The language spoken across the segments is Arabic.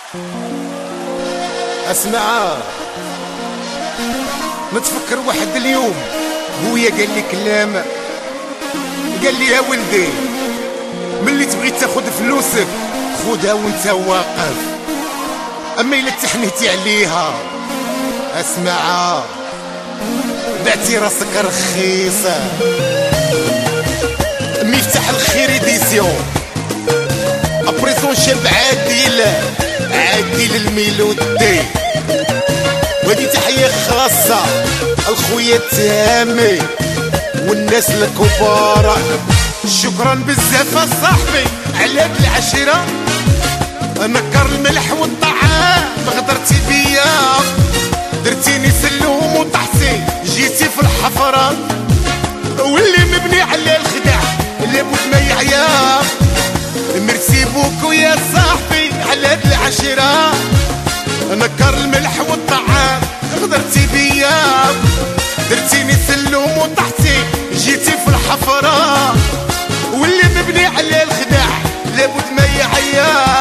اسمع، نتفكر واحد اليوم بويا قال لي كلام، قال لي يا ولدي ملي تبغي تاخد فلوسك خدها وانت واقف، اما الا تحنيتي عليها اسمع بعتي راسك رخيصه. مفتاح الخير ايديسيون ابريسون شاب عادل الميلودي، وهذه تحية خاصة الخويا تامي والناس الكبار. شكرا بزاف صاحبي على هاد العشرة، نكر الملح والطعام غدرتي بيا، درتيني سلوم وطحتي جيتي في الحفرة، واللي مبني على الخدع لابد ما يعيا. ميرسي بوكو يا صاحبي على هاد العشرة، نكر الملح والطعام غدرتي بيا، درتيني سلوم وطحتي جيتي في الحفرة، واللي مبني على الخدع لابد ما يعيا.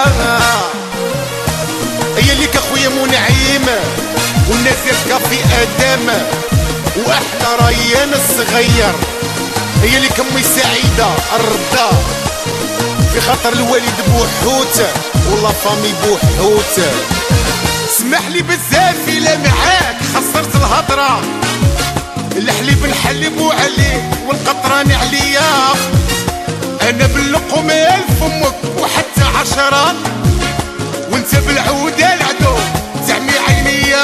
هي ليك اخويا منعيم والناس الكافي ادم، واحلى ريان الصغير هي ليك امي سعيده الرضا، في خاطر الوالد بوحوت والله فامي بوحوت. اسمح لي بزاف الا معاك خسرت الهضره، الحليب نحلبو عليك والقطران عليا، انا باللقمه لفمك وحتى 10، وانت بالعوده العدو زعمي عينيا.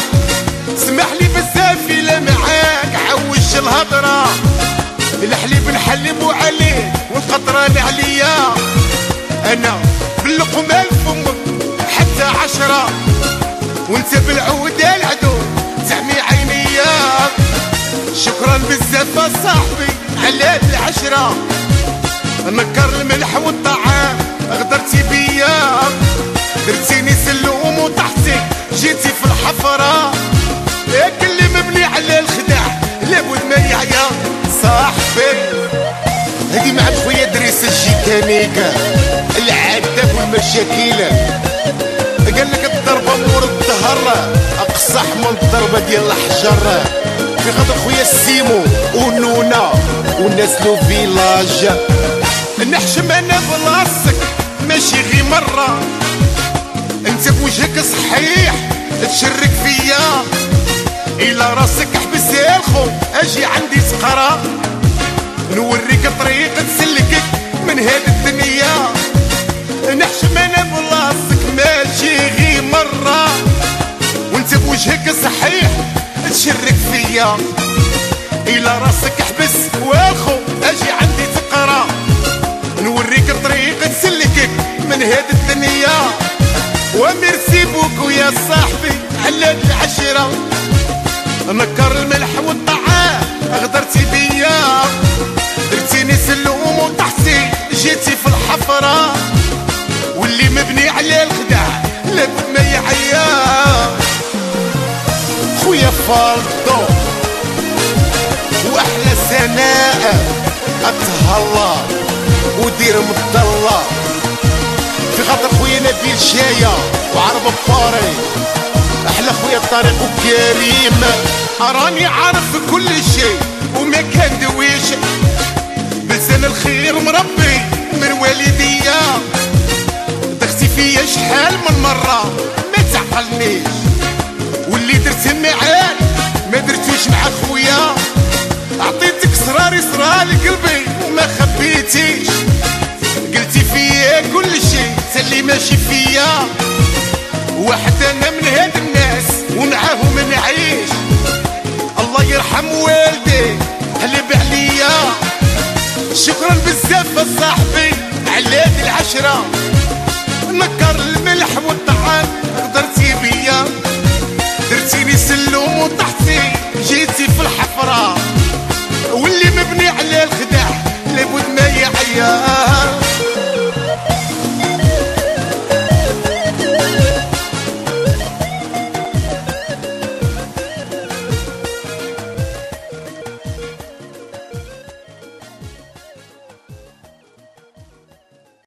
اسمح لي بزاف الا معاك عوج الهضره، الحليب نحلبو عليه والقطران عليا، انا باللقمه لفمك حتى 10، وانت بالعوده العدو زعمي عينيا. شكرا بزاف صاحبي على هاد العشرة، نكر الملح والطعام غدرتي بيا، درتيني سلوم وطحتي جيتي في الحفرة، ياك اللي مبني على الخدع لابد ما يعيا. صاحبي هادي مع خويا دريس الجيكانيكا العادة والمشاكل، قال لك الضربة مور الظهر اقصح من الضربة ديال الحجر، في خاطر خويا سيمو ونونا والناس لو فيلاج. نحشم انا بلاصتك ماشي غي مرة، انت بوجهك صحيح تشرك فيا، الى راسك حبس يا الخو اجي عندي سقرا، نوريك طريق تسلكك من هاد الدنيا. نحشم انا بلاصتك ماشي غي مرة، وانت بوجهك صحيح تشرك فيا، الى راسك حبس والخو اجي عندي تقرا، نوريك طريق تسلكك من هاد الدنيا. وميرسي بوكو يا صاحبي على هاد العشرة، نكر الملح والطعام غدرتي بيا، درتيني سلوم وطحتي جيتي في الحفرة، واللي مبني على الخدع لابد ما يعيا. خويا فالدو واحلى سناء اتهلا ودير مضلة، في خاطر خويا نبيل شاية وعرب باري، احلى خويا طارق وكريم، راني عارف كل شيء وما كان دويش، بلسان الخير مربي من والديا، دختي فيا شحال من مرة ما تعقلنيش، واللي درت معاك ما درتوش مع خويا، عطيتك سراري قلبي وما خبيتيش، قلتي فيا كل شيء تاللي ماشي فيا، واحد انا من هاد الناس ومعاهم نعيش، الله يرحم والدي قلب عليا. شكرا بزاف صاحبي على هاد العشرة، نكر الملح والطعام